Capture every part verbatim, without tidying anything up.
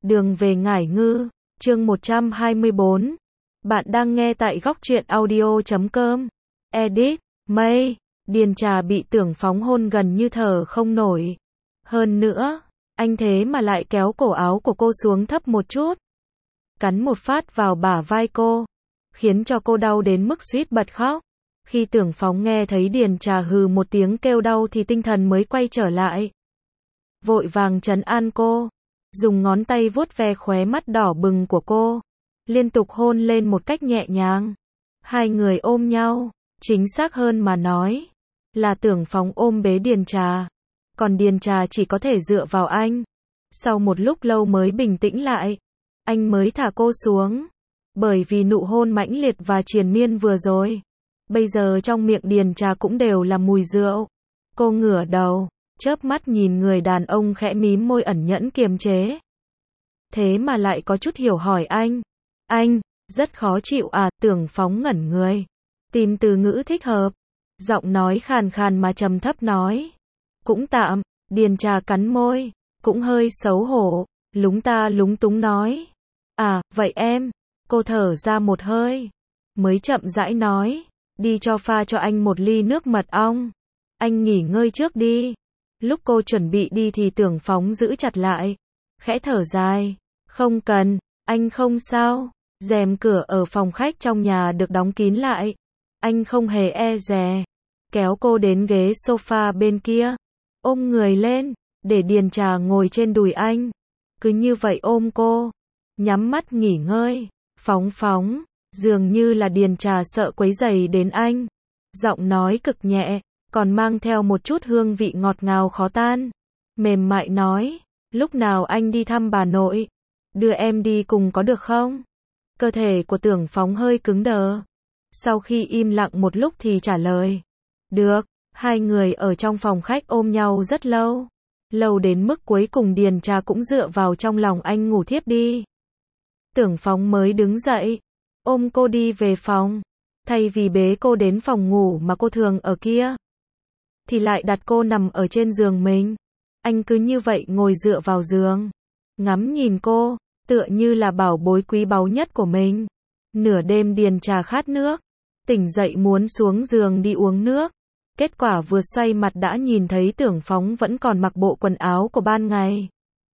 Đường về Ngải Ngư, chương một trăm hai mươi bốn. Bạn đang nghe tại góc truyện audio chấm com. Edit, Mây, Điền Trà bị Tưởng Phóng hôn gần như thở không nổi. Hơn nữa, anh thế mà lại kéo cổ áo của cô xuống thấp một chút. Cắn một phát vào bả vai cô, khiến cho cô đau đến mức suýt bật khóc. Khi Tưởng Phóng nghe thấy Điền Trà hừ một tiếng kêu đau thì tinh thần mới quay trở lại. Vội vàng trấn an cô, dùng ngón tay vuốt ve khóe mắt đỏ bừng của cô, liên tục hôn lên một cách nhẹ nhàng. Hai người ôm nhau, chính xác hơn mà nói, là Tưởng Phóng ôm bế Điền Trà, còn Điền Trà chỉ có thể dựa vào anh. Sau một lúc lâu mới bình tĩnh lại, anh mới thả cô xuống, bởi vì nụ hôn mãnh liệt và triền miên vừa rồi, bây giờ trong miệng Điền Trà cũng đều là mùi rượu. Cô ngửa đầu, chớp mắt nhìn người đàn ông khẽ mím môi ẩn nhẫn kiềm chế. Thế mà lại có chút hiểu hỏi anh. Anh, rất khó chịu à? Tưởng Phóng ngẩn người, tìm từ ngữ thích hợp, giọng nói khàn khàn mà trầm thấp nói. Cũng tạm. Điền Trà cắn môi, cũng hơi xấu hổ, lúng ta lúng túng nói. À, vậy em. Cô thở ra một hơi, mới chậm rãi nói. Đi cho pha cho anh một ly nước mật ong. Anh nghỉ ngơi trước đi. Lúc cô chuẩn bị đi thì Tưởng Phóng giữ chặt lại, khẽ thở dài. Không cần, anh không sao. Rèm cửa ở phòng khách trong nhà được đóng kín lại. Anh không hề e dè, kéo cô đến ghế sofa bên kia, ôm người lên, để Điền Trà ngồi trên đùi anh. Cứ như vậy ôm cô, nhắm mắt nghỉ ngơi. Phóng Phóng, dường như là Điền Trà sợ quấy rầy đến anh. Giọng nói cực nhẹ, còn mang theo một chút hương vị ngọt ngào khó tan. Mềm mại nói, lúc nào anh đi thăm bà nội, đưa em đi cùng có được không? Cơ thể của Tưởng Phóng hơi cứng đờ. Sau khi im lặng một lúc thì trả lời. Được. Hai người ở trong phòng khách ôm nhau rất lâu. Lâu đến mức cuối cùng Điền Trà cũng dựa vào trong lòng anh ngủ thiếp đi. Tưởng Phóng mới đứng dậy, ôm cô đi về phòng. Thay vì bế cô đến phòng ngủ mà cô thường ở kia, thì lại đặt cô nằm ở trên giường mình. Anh cứ như vậy ngồi dựa vào giường, ngắm nhìn cô, tựa như là bảo bối quý báu nhất của mình. Nửa đêm Điền Trà khát nước, tỉnh dậy muốn xuống giường đi uống nước. Kết quả vừa xoay mặt đã nhìn thấy Tưởng Phóng vẫn còn mặc bộ quần áo của ban ngày.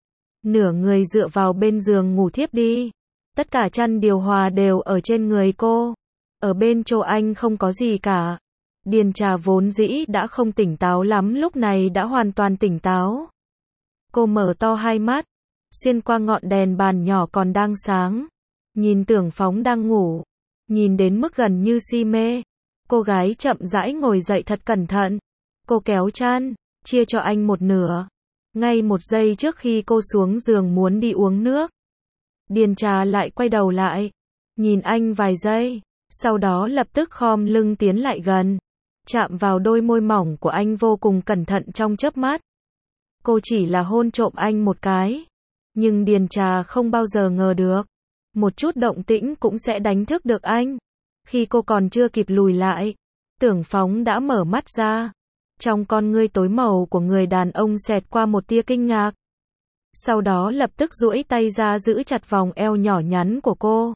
Nửa người dựa vào bên giường ngủ thiếp đi. Tất cả chăn điều hòa đều ở trên người cô. Ở bên chỗ anh không có gì cả. Điền Trà vốn dĩ đã không tỉnh táo lắm lúc này đã hoàn toàn tỉnh táo. Cô mở to hai mắt, xuyên qua ngọn đèn bàn nhỏ còn đang sáng, nhìn Tưởng Phóng đang ngủ, nhìn đến mức gần như si mê. Cô gái chậm rãi ngồi dậy thật cẩn thận. Cô kéo chăn, chia cho anh một nửa. Ngay một giây trước khi cô xuống giường muốn đi uống nước, Điền Trà lại quay đầu lại, nhìn anh vài giây, sau đó lập tức khom lưng tiến lại gần, chạm vào đôi môi mỏng của anh vô cùng cẩn thận trong chớp mắt. Cô chỉ là hôn trộm anh một cái, nhưng Điền Trà không bao giờ ngờ được, một chút động tĩnh cũng sẽ đánh thức được anh. Khi cô còn chưa kịp lùi lại, Tưởng Phóng đã mở mắt ra. Trong con ngươi tối màu của người đàn ông xẹt qua một tia kinh ngạc. Sau đó lập tức duỗi tay ra giữ chặt vòng eo nhỏ nhắn của cô.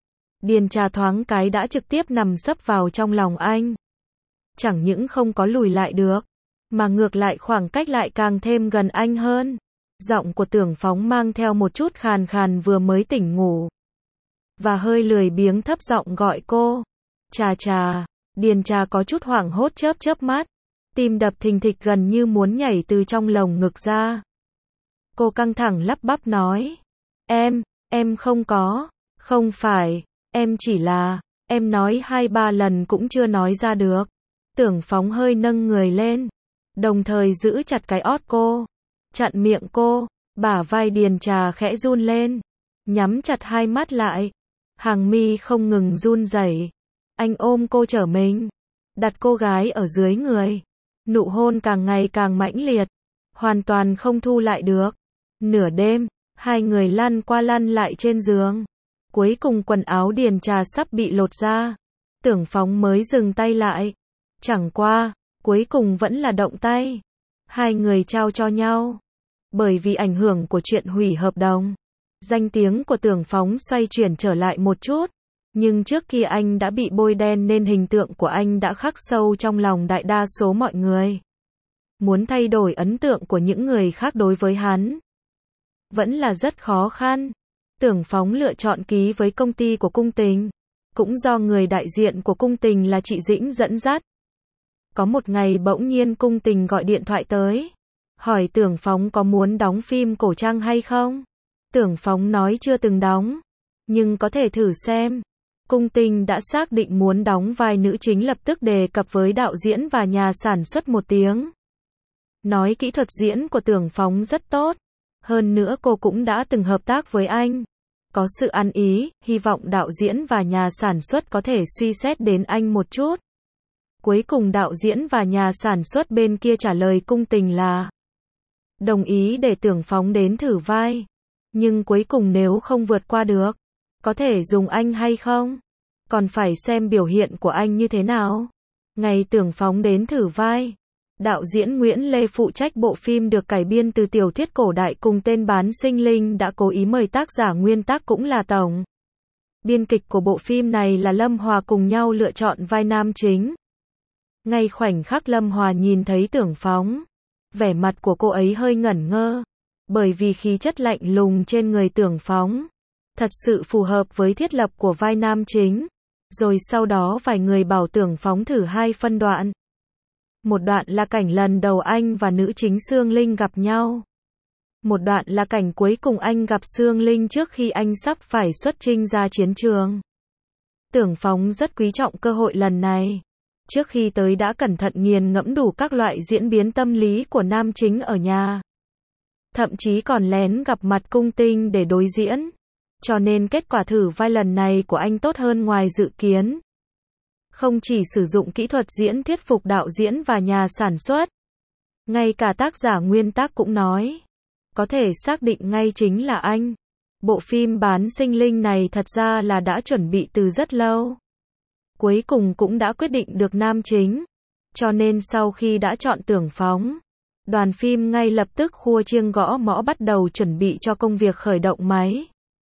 Điền Trà thoáng cái đã trực tiếp nằm sấp vào trong lòng anh. Chẳng những không có lùi lại được, mà ngược lại khoảng cách lại càng thêm gần anh hơn. Giọng của Tưởng Phóng mang theo một chút khàn khàn vừa mới tỉnh ngủ, và hơi lười biếng thấp giọng gọi cô. Trà Trà. Điền Trà có chút hoảng hốt chớp chớp mắt, tim đập thình thịch gần như muốn nhảy từ trong lồng ngực ra. Cô căng thẳng lắp bắp nói. Em, em không có, không phải, em chỉ là, em nói hai ba lần cũng chưa nói ra được. Tưởng Phóng hơi nâng người lên, đồng thời giữ chặt cái ót cô, chặn miệng cô. Bả vai Điền Trà khẽ run lên, nhắm chặt hai mắt lại, hàng mi không ngừng run rẩy. Anh ôm cô trở mình, đặt cô gái ở dưới người. Nụ hôn càng ngày càng mãnh liệt, hoàn toàn không thu lại được. Nửa đêm, hai người lăn qua lăn lại trên giường. Cuối cùng quần áo Điền Trà sắp bị lột ra, Tưởng Phóng mới dừng tay lại. Chẳng qua, cuối cùng vẫn là động tay. Hai người trao cho nhau. Bởi vì ảnh hưởng của chuyện hủy hợp đồng, Danh tiếng của Tưởng Phóng xoay chuyển trở lại một chút, nhưng trước kia anh đã bị bôi đen nên hình tượng của anh đã khắc sâu trong lòng đại đa số mọi người. Muốn thay đổi ấn tượng của những người khác đối với hắn vẫn là rất khó khăn. Tưởng Phóng lựa chọn ký với công ty của Cung Tình, cũng do người đại diện của Cung Tình là chị Dĩnh dẫn dắt. Có một ngày bỗng nhiên Cung Tình gọi điện thoại tới, hỏi Tưởng Phóng có muốn đóng phim cổ trang hay không. Tưởng Phóng nói chưa từng đóng, nhưng có thể thử xem. Cung Tình đã xác định muốn đóng vai nữ chính, lập tức đề cập với đạo diễn và nhà sản xuất một tiếng. Nói kỹ thuật diễn của Tưởng Phóng rất tốt, hơn nữa cô cũng đã từng hợp tác với anh. Có sự ăn ý, hy vọng đạo diễn và nhà sản xuất có thể suy xét đến anh một chút. Cuối cùng đạo diễn và nhà sản xuất bên kia trả lời Cung Tình là đồng ý để Tưởng Phóng đến thử vai. Nhưng cuối cùng nếu không vượt qua được, có thể dùng anh hay không? Còn phải xem biểu hiện của anh như thế nào. Ngày Tưởng Phóng đến thử vai, đạo diễn Nguyễn Lê phụ trách bộ phim được cải biên từ tiểu thuyết cổ đại cùng tên Bán Sinh Linh đã cố ý mời tác giả nguyên tác cũng là tổng biên kịch của bộ phim này là Lâm Hòa cùng nhau lựa chọn vai nam chính. Ngay khoảnh khắc Lâm Hòa nhìn thấy Tưởng Phóng, vẻ mặt của cô ấy hơi ngẩn ngơ, bởi vì khí chất lạnh lùng trên người Tưởng Phóng thật sự phù hợp với thiết lập của vai nam chính. Rồi sau đó vài người bảo Tưởng Phóng thử hai phân đoạn. Một đoạn là cảnh lần đầu anh và nữ chính Sương Linh gặp nhau. Một đoạn là cảnh cuối cùng anh gặp Sương Linh trước khi anh sắp phải xuất chinh ra chiến trường. Tưởng Phóng rất quý trọng cơ hội lần này. Trước khi tới đã cẩn thận nghiền ngẫm đủ các loại diễn biến tâm lý của nam chính ở nhà. Thậm chí còn lén gặp mặt Cung Tình để đối diễn. Cho nên kết quả thử vai lần này của anh tốt hơn ngoài dự kiến. Không chỉ sử dụng kỹ thuật diễn thuyết phục đạo diễn và nhà sản xuất, ngay cả tác giả nguyên tác cũng nói, có thể xác định ngay chính là anh. Bộ phim Bán Sinh Linh này thật ra là đã chuẩn bị từ rất lâu. Cuối cùng cũng đã quyết định được nam chính. Cho nên sau khi đã chọn Tưởng Phóng, đoàn phim ngay lập tức khua chiêng gõ mõ bắt đầu chuẩn bị cho công việc khởi động máy.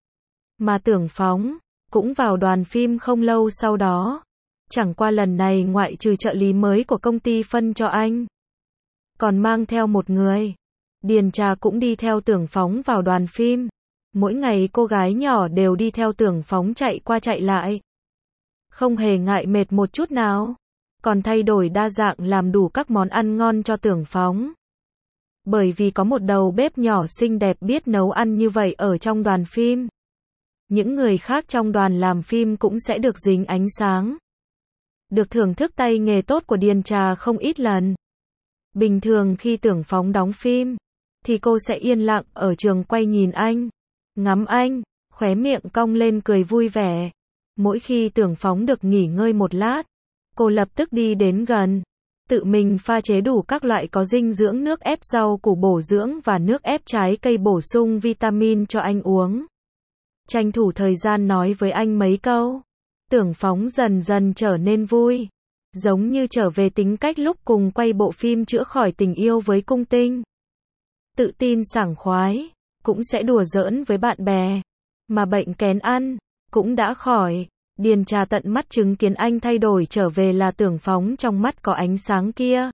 Mà Tưởng Phóng cũng vào đoàn phim không lâu sau đó. Chẳng qua lần này ngoại trừ trợ lý mới của công ty phân cho anh, còn mang theo một người. Điền Trà cũng đi theo Tưởng Phóng vào đoàn phim. Mỗi ngày cô gái nhỏ đều đi theo Tưởng Phóng chạy qua chạy lại. Không hề ngại mệt một chút nào. Còn thay đổi đa dạng làm đủ các món ăn ngon cho Tưởng Phóng. Bởi vì có một đầu bếp nhỏ xinh đẹp biết nấu ăn như vậy ở trong đoàn phim. Những người khác trong đoàn làm phim cũng sẽ được dính ánh sáng. Được thưởng thức tay nghề tốt của Điền Trà không ít lần. Bình thường khi Tưởng Phóng đóng phim, thì cô sẽ yên lặng ở trường quay nhìn anh, ngắm anh, khóe miệng cong lên cười vui vẻ. Mỗi khi Tưởng Phóng được nghỉ ngơi một lát, cô lập tức đi đến gần, tự mình pha chế đủ các loại có dinh dưỡng nước ép rau củ bổ dưỡng và nước ép trái cây bổ sung vitamin cho anh uống. Tranh thủ thời gian nói với anh mấy câu. Tưởng Phóng dần dần trở nên vui, giống như trở về tính cách lúc cùng quay bộ phim Chữa Khỏi Tình Yêu với Cung Tình. Tự tin sảng khoái, cũng sẽ đùa giỡn với bạn bè, mà bệnh kén ăn cũng đã khỏi. Điền Trà tận mắt chứng kiến anh thay đổi trở về là Tưởng Phóng trong mắt có ánh sáng kia.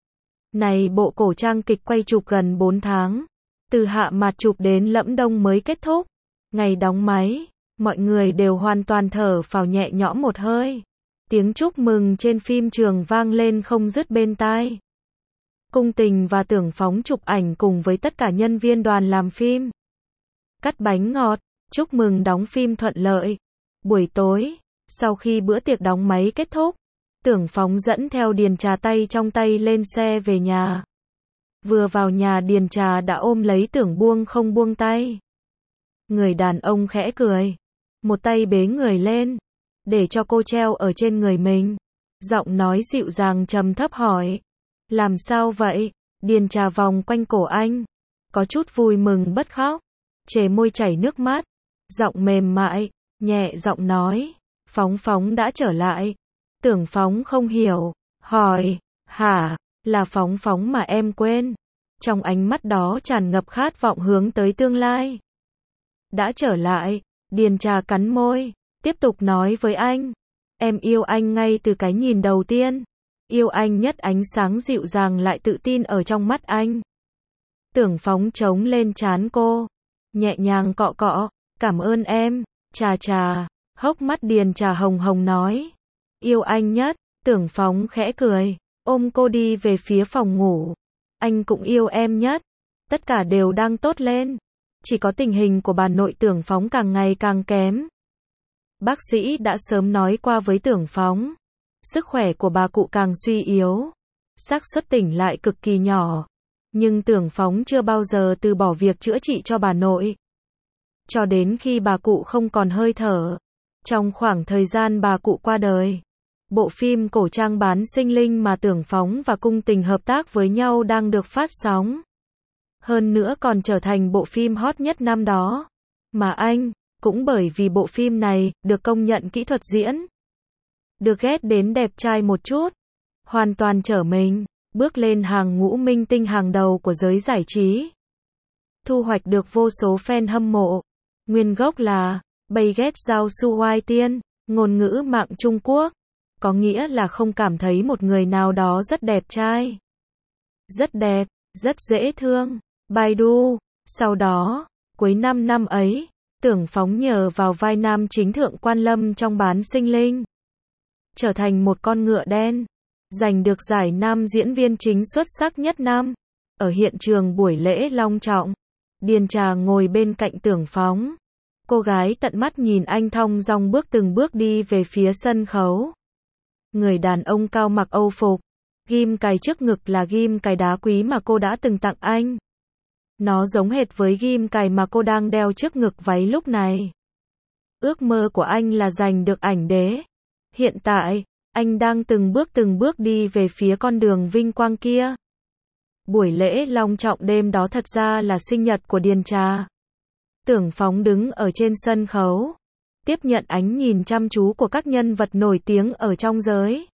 Này bộ cổ trang kịch quay chụp gần bốn tháng, từ hạ mạt chụp đến Lẫm Đông mới kết thúc. Ngày đóng máy, mọi người đều hoàn toàn thở phào nhẹ nhõm một hơi. Tiếng chúc mừng trên phim trường vang lên không dứt bên tai. Cung Tình và Tưởng Phóng chụp ảnh cùng với tất cả nhân viên đoàn làm phim. Cắt bánh ngọt, chúc mừng đóng phim thuận lợi. Buổi tối, sau khi bữa tiệc đóng máy kết thúc, Tưởng Phóng dẫn theo Điền Trà tay trong tay lên xe về nhà. Vừa vào nhà Điền Trà đã ôm lấy Tưởng buông không buông tay. Người đàn ông khẽ cười, một tay bế người lên, để cho cô treo ở trên người mình. Giọng nói dịu dàng trầm thấp hỏi, làm sao vậy? Điền Trà vòng quanh cổ anh, có chút vui mừng bất khóc, chề môi chảy nước mắt, giọng mềm mại, nhẹ giọng nói, Phóng Phóng đã trở lại. Tưởng Phóng không hiểu, hỏi, hả, là Phóng Phóng mà em quên. Trong ánh mắt đó tràn ngập khát vọng hướng tới tương lai. đã trở lại. Điền Trà cắn môi, tiếp tục nói với anh. Em yêu anh ngay từ cái nhìn đầu tiên. Yêu anh nhất ánh sáng dịu dàng lại tự tin ở trong mắt anh. Tưởng Phóng trống lên trán cô, nhẹ nhàng cọ cọ. Cảm ơn em, Trà Trà. Hốc mắt Điền Trà hồng hồng nói. Yêu anh nhất. Tưởng Phóng khẽ cười, ôm cô đi về phía phòng ngủ. Anh cũng yêu em nhất. Tất cả đều đang tốt lên. Chỉ có tình hình của bà nội Tưởng Phóng càng ngày càng kém. Bác sĩ đã sớm nói qua với Tưởng Phóng. Sức khỏe của bà cụ càng suy yếu. Xác suất tỉnh lại cực kỳ nhỏ. Nhưng Tưởng Phóng chưa bao giờ từ bỏ việc chữa trị cho bà nội. Cho đến khi bà cụ không còn hơi thở. Trong khoảng thời gian bà cụ qua đời, bộ phim cổ trang bán sinh linh mà Tưởng Phóng và Cung Tình hợp tác với nhau đang được phát sóng. Hơn nữa còn trở thành bộ phim hot nhất năm đó. Mà anh, cũng bởi vì bộ phim này, được công nhận kỹ thuật diễn. Được ghét đến đẹp trai một chút. Hoàn toàn trở mình, bước lên hàng ngũ minh tinh hàng đầu của giới giải trí. Thu hoạch được vô số fan hâm mộ. Nguyên gốc là Bây ghét Giao Su Oai Tiên, ngôn ngữ mạng Trung Quốc. Có nghĩa là không cảm thấy một người nào đó rất đẹp trai. Rất đẹp, rất dễ thương. Baidu. Sau đó, cuối năm năm ấy, Tưởng Phóng nhờ vào vai nam chính Thượng Quan Lâm trong Bán Sinh Linh. Trở thành một con ngựa đen. Giành được giải nam diễn viên chính xuất sắc nhất năm. Ở hiện trường buổi lễ long trọng, Điền Trà ngồi bên cạnh Tưởng Phóng. Cô gái tận mắt nhìn anh thong dong bước từng bước đi về phía sân khấu. Người đàn ông cao mặc Âu phục. Ghim cài trước ngực là ghim cài đá quý mà cô đã từng tặng anh. Nó giống hệt với ghim cài mà cô đang đeo trước ngực váy lúc này. Ước mơ của anh là giành được ảnh đế. Hiện tại, anh đang từng bước từng bước đi về phía con đường vinh quang kia. Buổi lễ long trọng đêm đó thật ra là sinh nhật của Điền Trà. Tưởng Phóng đứng ở trên sân khấu, tiếp nhận ánh nhìn chăm chú của các nhân vật nổi tiếng ở trong giới.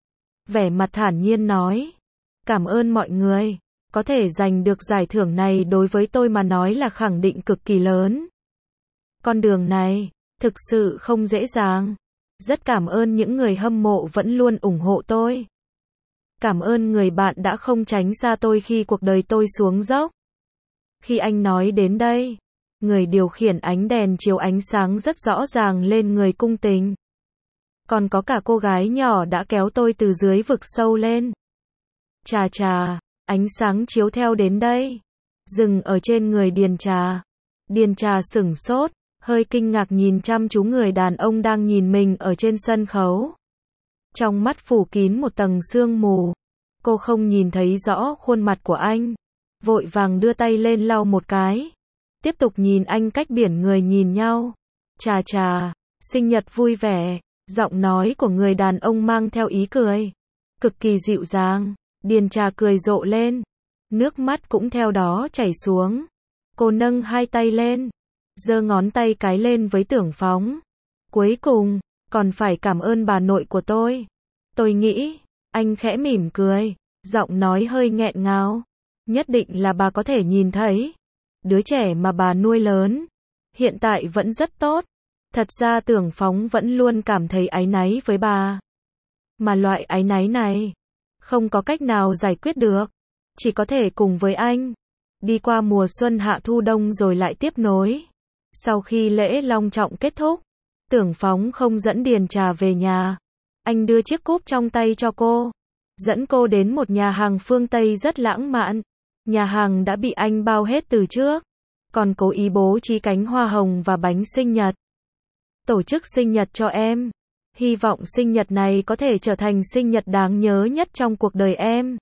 Vẻ mặt thản nhiên nói, cảm ơn mọi người, có thể giành được giải thưởng này đối với tôi mà nói là khẳng định cực kỳ lớn. Con đường này, thực sự không dễ dàng. Rất cảm ơn những người hâm mộ vẫn luôn ủng hộ tôi. Cảm ơn người bạn đã không tránh xa tôi khi cuộc đời tôi xuống dốc. Khi anh nói đến đây, người điều khiển ánh đèn chiếu ánh sáng rất rõ ràng lên người Cung Tình. Còn có cả cô gái nhỏ đã kéo tôi từ dưới vực sâu lên. Trà Trà, ánh sáng chiếu theo đến đây. Dừng ở trên người Điền Trà. Điền Trà sửng sốt, hơi kinh ngạc nhìn chăm chú người đàn ông đang nhìn mình ở trên sân khấu. Trong mắt phủ kín một tầng sương mù. Cô không nhìn thấy rõ khuôn mặt của anh. Vội vàng đưa tay lên lau một cái. Tiếp tục nhìn anh cách biển người nhìn nhau. Trà Trà, sinh nhật vui vẻ. Giọng nói của người đàn ông mang theo ý cười. Cực kỳ dịu dàng. Điền Trà cười rộ lên. Nước mắt cũng theo đó chảy xuống. Cô nâng hai tay lên. Giơ ngón tay cái lên với Tưởng Phóng. Cuối cùng, còn phải cảm ơn bà nội của tôi. Tôi nghĩ, anh khẽ mỉm cười. Giọng nói hơi nghẹn ngào. Nhất định là bà có thể nhìn thấy. Đứa trẻ mà bà nuôi lớn. Hiện tại vẫn rất tốt. Thật ra Tưởng Phóng vẫn luôn cảm thấy áy náy với bà. Mà loại áy náy này, không có cách nào giải quyết được. Chỉ có thể cùng với anh. Đi qua mùa xuân hạ thu đông rồi lại tiếp nối. Sau khi lễ long trọng kết thúc, Tưởng Phóng không dẫn Điền Trà về nhà. Anh đưa chiếc cúp trong tay cho cô. Dẫn cô đến một nhà hàng phương Tây rất lãng mạn. Nhà hàng đã bị anh bao hết từ trước. Còn cố ý bố trí cánh hoa hồng và bánh sinh nhật. Tổ chức sinh nhật cho em. Hy vọng sinh nhật này có thể trở thành sinh nhật đáng nhớ nhất trong cuộc đời em.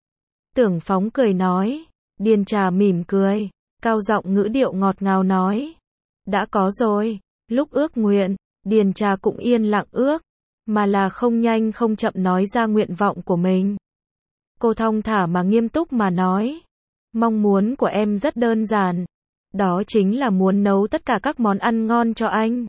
Tưởng Phóng cười nói. Điền Trà mỉm cười. Cao giọng ngữ điệu ngọt ngào nói. Đã có rồi. Lúc ước nguyện, Điền Trà cũng yên lặng ước. Mà là không nhanh không chậm nói ra nguyện vọng của mình. Cô thong thả mà nghiêm túc mà nói. Mong muốn của em rất đơn giản. Đó chính là muốn nấu tất cả các món ăn ngon cho anh.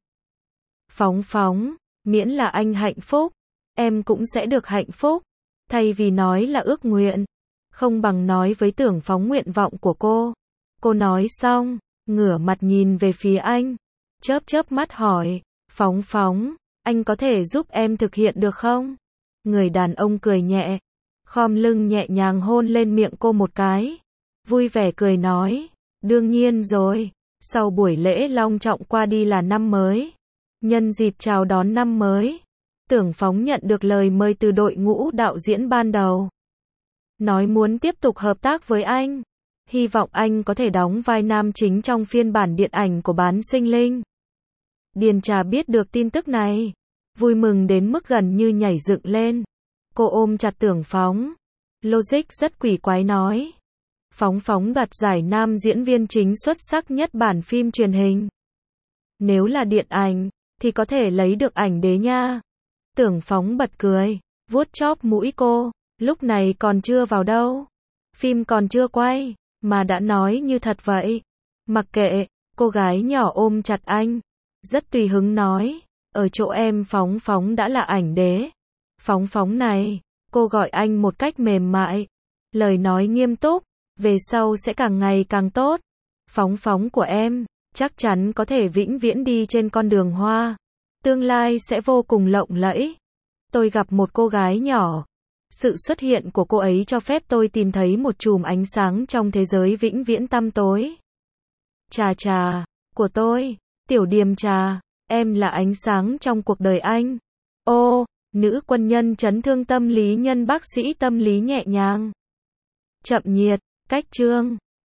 Phóng Phóng, miễn là anh hạnh phúc, em cũng sẽ được hạnh phúc. Thay vì nói là ước nguyện, không bằng nói với Tưởng Phóng nguyện vọng của cô. Cô nói xong, ngửa mặt nhìn về phía anh, chớp chớp mắt hỏi, Phóng Phóng, anh có thể giúp em thực hiện được không? Người đàn ông cười nhẹ, khom lưng nhẹ nhàng hôn lên miệng cô một cái, vui vẻ cười nói, đương nhiên rồi, sau buổi lễ long trọng qua đi là năm mới. Nhân dịp chào đón năm mới, Tưởng Phóng nhận được lời mời từ đội ngũ đạo diễn ban đầu. Nói muốn tiếp tục hợp tác với anh. Hy vọng anh có thể đóng vai nam chính trong phiên bản điện ảnh của Bán Sinh Linh. Điền Trà biết được tin tức này, vui mừng đến mức gần như nhảy dựng lên. Cô ôm chặt Tưởng Phóng. Logic rất quỷ quái nói. Phóng Phóng đoạt giải nam diễn viên chính xuất sắc nhất bản phim truyền hình. Nếu là điện ảnh, thì có thể lấy được ảnh đế nha. Tưởng Phóng bật cười, vuốt chóp mũi cô, lúc này còn chưa vào đâu. Phim còn chưa quay, mà đã nói như thật vậy. Mặc kệ, cô gái nhỏ ôm chặt anh, rất tùy hứng nói, ở chỗ em Phóng Phóng đã là ảnh đế. Phóng Phóng này, cô gọi anh một cách mềm mại, lời nói nghiêm túc, về sau sẽ càng ngày càng tốt. Phóng Phóng của em, chắc chắn có thể vĩnh viễn đi trên con đường hoa. Tương lai sẽ vô cùng lộng lẫy. Tôi gặp một cô gái nhỏ. Sự xuất hiện của cô ấy cho phép tôi tìm thấy một chùm ánh sáng trong thế giới vĩnh viễn tăm tối. Trà trà, của tôi, Tiểu Điềm Trà, em là ánh sáng trong cuộc đời anh. Ô, nữ quân nhân chấn thương tâm lý nhân bác sĩ tâm lý nhẹ nhàng. Chậm nhiệt, cách chương.